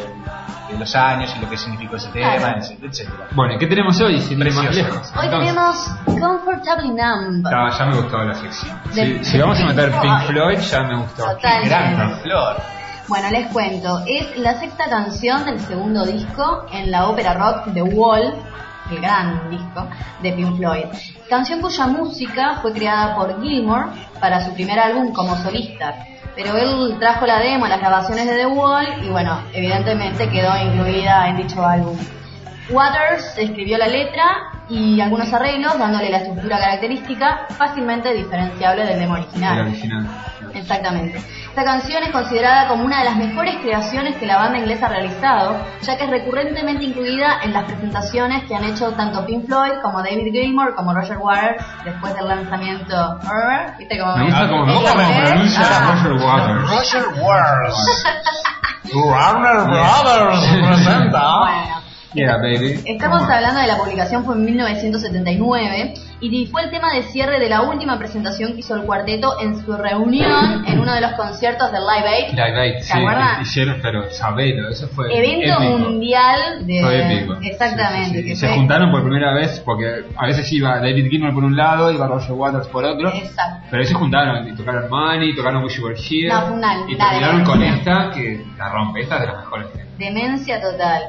de los años y lo que significó ese tema, claro. Etcétera. Bueno, ¿y qué tenemos hoy? Sin ir más lejos. Hoy tenemos Comfortably Numb. Ya me gustó la sección. Si vamos a meter Pink Floyd, ya me gustó. Totalmente. Gran Pink Floyd. Bueno, les cuento, es la sexta canción del segundo disco en la ópera rock The Wall, el gran disco de Pink Floyd. Canción cuya música fue creada por Gilmour para su primer álbum como solista, pero él trajo la demo a las grabaciones de The Wall y bueno, evidentemente quedó incluida en dicho álbum. Waters escribió la letra y algunos arreglos, dándole la estructura característica fácilmente diferenciable del demo original. El original. Exactamente. Esta canción es considerada como una de las mejores creaciones que la banda inglesa ha realizado, ya que es recurrentemente incluida en las presentaciones que han hecho tanto Pink Floyd como David Gilmour como Roger Waters después del lanzamiento. ¿Viste cómo me gusta cómo pronuncia Roger Waters? Roger Waters. Warner Brothers presenta. Bueno. Yeah, baby. Estamos hablando de la publicación, fue en 1979 y fue el tema de cierre de la última presentación que hizo el cuarteto en su reunión en uno de los conciertos del Live Aid. Live Aid, ¿Se acuerdan? Hicieron, pero sabelo, eso fue evento épico. Mundial de... Fue épico. Exactamente. Sí. Que se fue... juntaron por primera vez, porque a veces iba David Gilmour por un lado, iba Roger Waters por otro. Exacto. Pero ahí se juntaron y tocaron Money, tocaron Wish You Were Here. No, y terminaron con esta que la rompe, esta es de las mejores. Demencia total.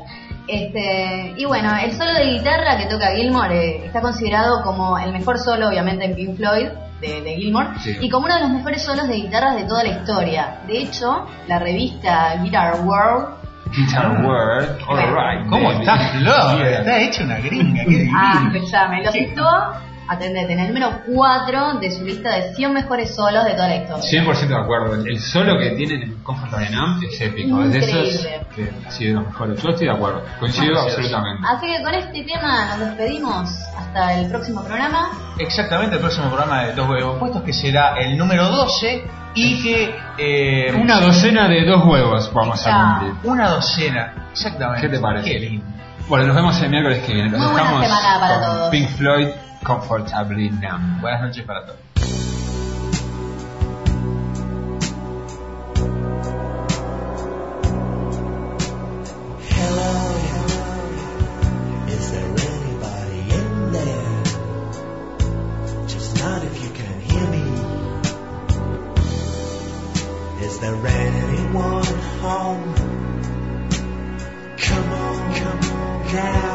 Y bueno, el solo de guitarra que toca Gilmour está considerado como el mejor solo, obviamente, en Pink Floyd de Gilmour, sí. Y como uno de los mejores solos de guitarras de toda la historia. De hecho, la revista Guitar World, alright. ¿Cómo está Flor? Está hecha una gringa, qué divino. Escuchame, lo situó, atendete, en el número 4 de su lista de 100 mejores solos de toda la historia. 100% de acuerdo. El solo que tienen en Comfortably Numb es épico. Es de esos que sí, de los mejores. Yo estoy de acuerdo. Coincido absolutamente. Así que con este tema nos despedimos hasta el próximo programa. Exactamente, el próximo programa de Dos Huevos Puestos, que será el número 12 y que... una docena de dos huevos vamos a cumplir. Una docena, exactamente. ¿Qué te parece? Qué lindo. Bueno, nos vemos el miércoles que viene. Muy buena semana para todos. Pink Floyd, Comfortably Numb. Buenas noches para todos. Is there any cat.